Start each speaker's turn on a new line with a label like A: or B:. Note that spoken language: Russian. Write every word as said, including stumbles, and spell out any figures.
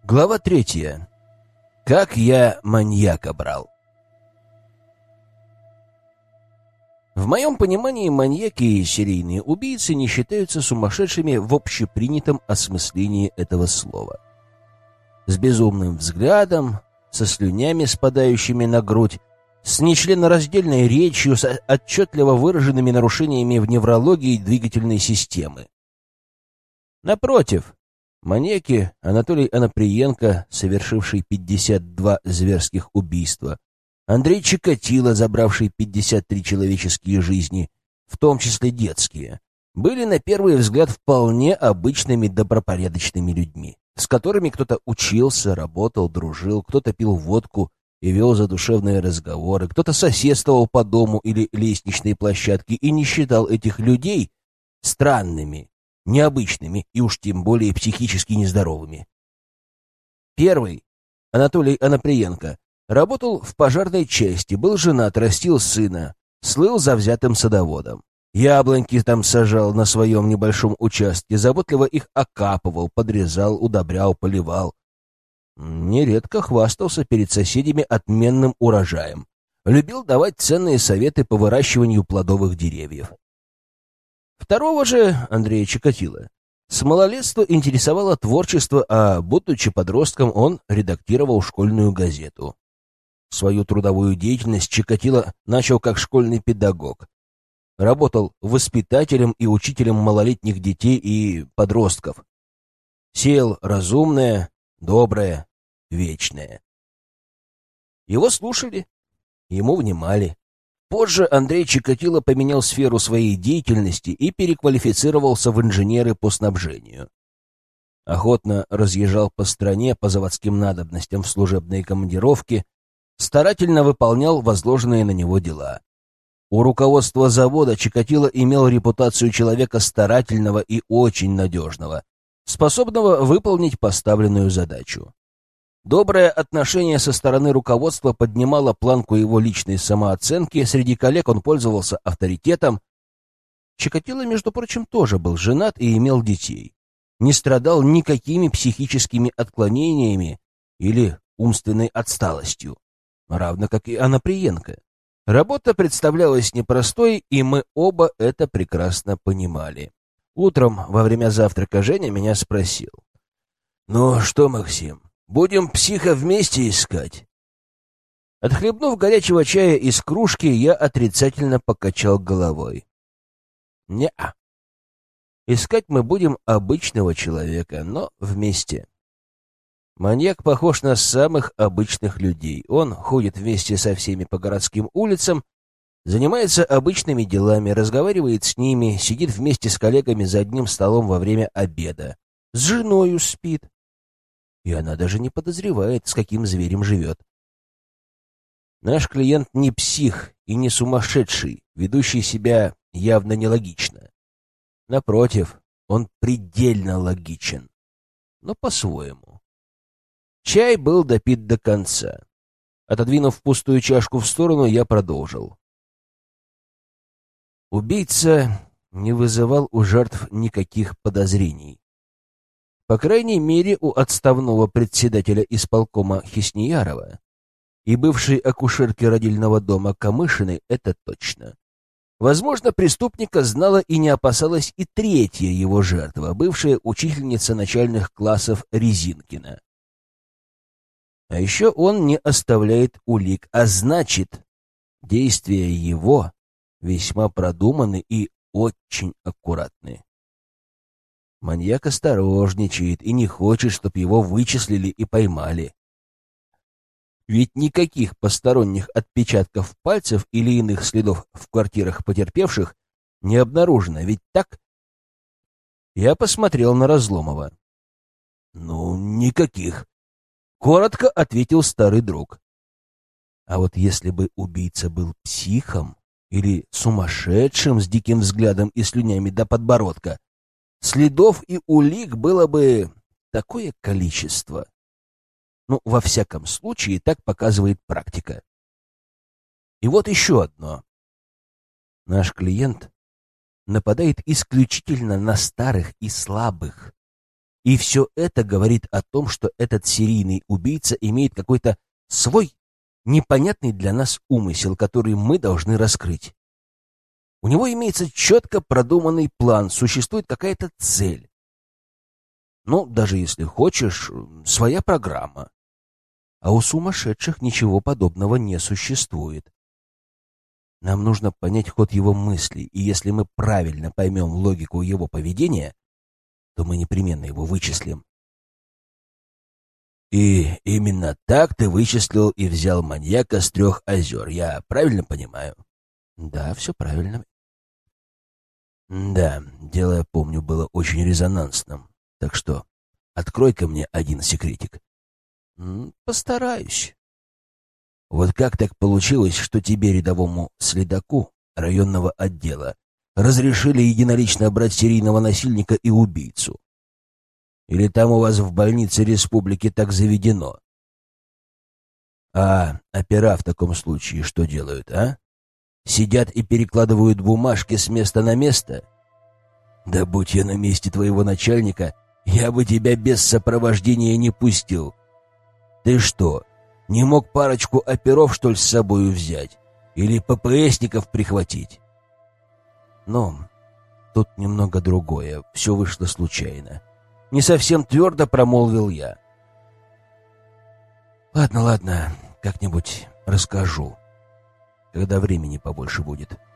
A: Глава третья. Как я маньяка брал. В моем понимании маньяки и серийные убийцы не считаются сумасшедшими в общепринятом осмыслении этого слова. С безумным взглядом, со слюнями, спадающими на грудь, с нечленораздельной речью, с отчетливо выраженными нарушениями в неврологии двигательной системы. Напротив, маньяки Анатолий Оноприенко, совершивший пятьдесят два зверских убийства, Андрей Чикатило, забравший пятьдесят три человеческие жизни, в том числе детские, были на первый взгляд вполне обычными добропорядочными людьми, с которыми кто-то учился, работал, дружил, кто-то пил водку и вел задушевные разговоры, кто-то соседствовал по дому или лестничной площадке и не считал этих людей странными, необычными и уж тем более психически нездоровыми. Первый, Анатолий Оноприенко, работал в пожарной части, был женат, растил сына, слыл завзятым садоводом. Яблоньки там сажал на своем небольшом участке, заботливо их окапывал, подрезал, удобрял, поливал. Нередко хвастался перед соседями отменным урожаем. Любил давать ценные советы по выращиванию плодовых деревьев. Второго же, Андрея Чикатило, с малолетства интересовало творчество, а, будучи подростком, он редактировал школьную газету. Свою трудовую деятельность Чикатило начал как школьный педагог. Работал воспитателем и учителем малолетних детей и подростков. Сеял разумное, доброе, вечное. Его слушали, ему внимали. Позже Андрей Чикатило поменял сферу своей деятельности и переквалифицировался в инженеры по снабжению. Охотно разъезжал по стране по заводским надобностям в служебные командировки, старательно выполнял возложенные на него дела. У руководства завода Чикатило имел репутацию человека старательного и очень надежного, способного выполнить поставленную задачу. Доброе отношение со стороны руководства поднимало планку его личной самооценки, среди коллег он пользовался авторитетом. Чикатило, между прочим, тоже был женат и имел детей. Не страдал никакими психическими отклонениями или умственной отсталостью, равно как и Оноприенко. Работа представлялась непростой, и мы оба это прекрасно понимали. Утром, во время завтрака, Женя меня спросил: «Ну что, Максим, будем психа вместе искать?» Отхлебнув горячего чая из кружки, я отрицательно покачал головой. «Не-а. Искать мы будем обычного человека, но вместе. Маньяк похож на самых обычных людей. Он ходит вместе со всеми по городским улицам, занимается обычными делами, разговаривает с ними, сидит вместе с коллегами за одним столом во время обеда, с женою спит. И она даже не подозревает, с каким зверем живет. Наш клиент не псих и не сумасшедший, ведущий себя явно нелогично. Напротив, он предельно логичен, но по-своему. Чай был допит до конца. Отодвинув пустую чашку в сторону, я продолжил. Убийца не вызывал у жертв никаких подозрений. По крайней мере, у отставного председателя исполкома Хисниярова и бывшей акушерки родильного дома Камышиной это точно. Возможно, преступника знала и не опасалась и третья его жертва, бывшая учительница начальных классов Резинкина. А еще он не оставляет улик, а значит, действия его весьма продуманы и очень аккуратны. Маньяк осторожничает и не хочет, чтобы его вычислили и поймали. Ведь никаких посторонних отпечатков пальцев или иных следов в квартирах потерпевших не обнаружено, ведь так? Я посмотрел на Разломова. «Ну, никаких», — коротко ответил старый друг. А вот если бы убийца был психом или сумасшедшим с диким взглядом и слюнями до подбородка, следов и улик было бы такое количество. Ну, во всяком случае, так показывает практика. И вот еще одно. Наш клиент нападает исключительно на старых и слабых. И все это говорит о том, что этот серийный убийца имеет какой-то свой, непонятный для нас умысел, который мы должны раскрыть. У него имеется четко продуманный план, существует какая-то цель. Ну, даже если хочешь, своя программа. А у сумасшедших ничего подобного не существует. Нам нужно понять ход его мыслей, и если мы правильно поймем логику его поведения, то мы непременно его вычислим. И именно так ты вычислил и взял маньяка с трех озер, я правильно понимаю? Да, все правильно. Да, дело, я помню, было очень резонансным. Так что открой-ка мне один секретик. Постараюсь. Вот как так получилось, что тебе, рядовому следаку районного отдела, разрешили единолично брать серийного насильника и убийцу? Или там у вас в больнице республики так заведено? А опера в таком случае что делают, а? Сидят и перекладывают бумажки с места на место? Да будь я на месте твоего начальника, я бы тебя без сопровождения не пустил. Ты что, не мог парочку оперов, что ли, с собою взять? Или ППСников прихватить? Но тут немного другое. Все вышло случайно. Не совсем твердо промолвил я. Ладно, ладно, как-нибудь расскажу, когда времени побольше будет.